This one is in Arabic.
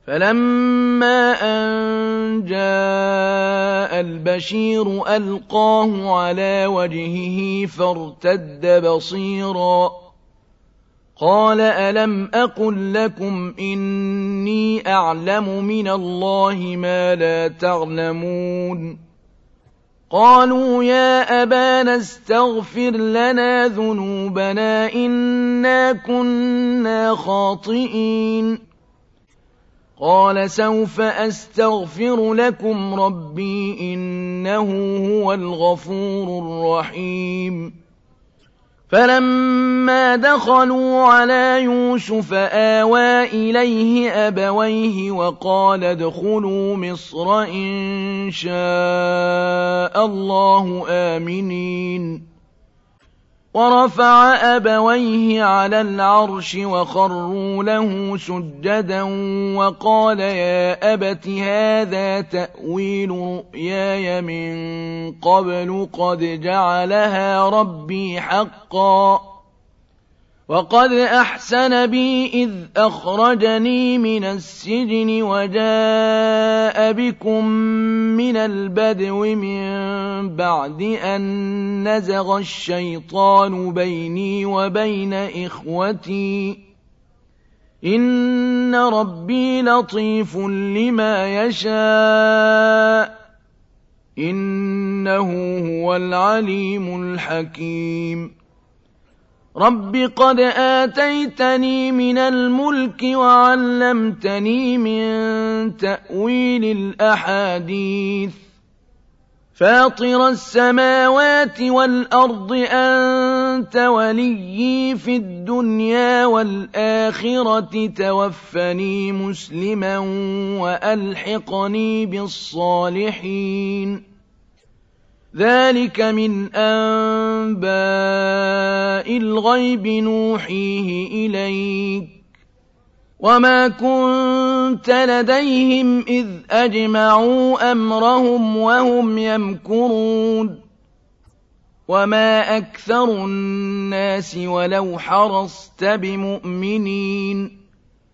فَلَمَّا أَن جَاءَ الْبَشِيرُ أَلْقَاهُ عَلَىٰ وَجْهِهِ فَارْتَدَّ بَصِيرًا قَالَ أَلَمْ أَقُل لَّكُمْ إِنِّي أَعْلَمُ مِنَ اللَّهِ مَا لَا تَعْلَمُونَ قَالُوا يَا أَبَانَا اسْتَغْفِرْ لَنَا ذُنُوبَنَا إِنَّا كُنَّا خَاطِئِينَ قَالَ سَوْفَ أَسْتَغْفِرُ لَكُمْ رَبِّي إِنَّهُ هُوَ الْغَفُورُ الرَّحِيمُ فَلَمَّا دَخَلُوا عَلَىٰ يُوسُفَ آوَىٰ إِلَيْهِ أَبَوَيْهِ وَقَالَ ادْخُلُوا مِصْرَ إِن شَاءَ اللَّهُ آمِنِينَ ورفع أبويه على العرش وخروا له سجدا وقال يا أبت هذا تأويل رؤياي من قبل قد جعلها ربي حقا وقد أحسن بي إذ أخرجني من السجن وجاء بكم من البدو من بعد أن نزغ الشيطان بيني وبين إخوتي إن ربي لطيف لما يشاء إنه هو العليم الحكيم رب قد آتيتني من الملك وعلمتني من تأويل الأحاديث فاطر السماوات والأرض أنت وليي في الدنيا والآخرة توفني مسلما وألحقني بالصالحين ذلك من أنباء الغيب نوحيه إليك وما كنت لديهم إذ أجمعوا أمرهم وهم يمكرون وما أكثر الناس ولو حرصت بمؤمنين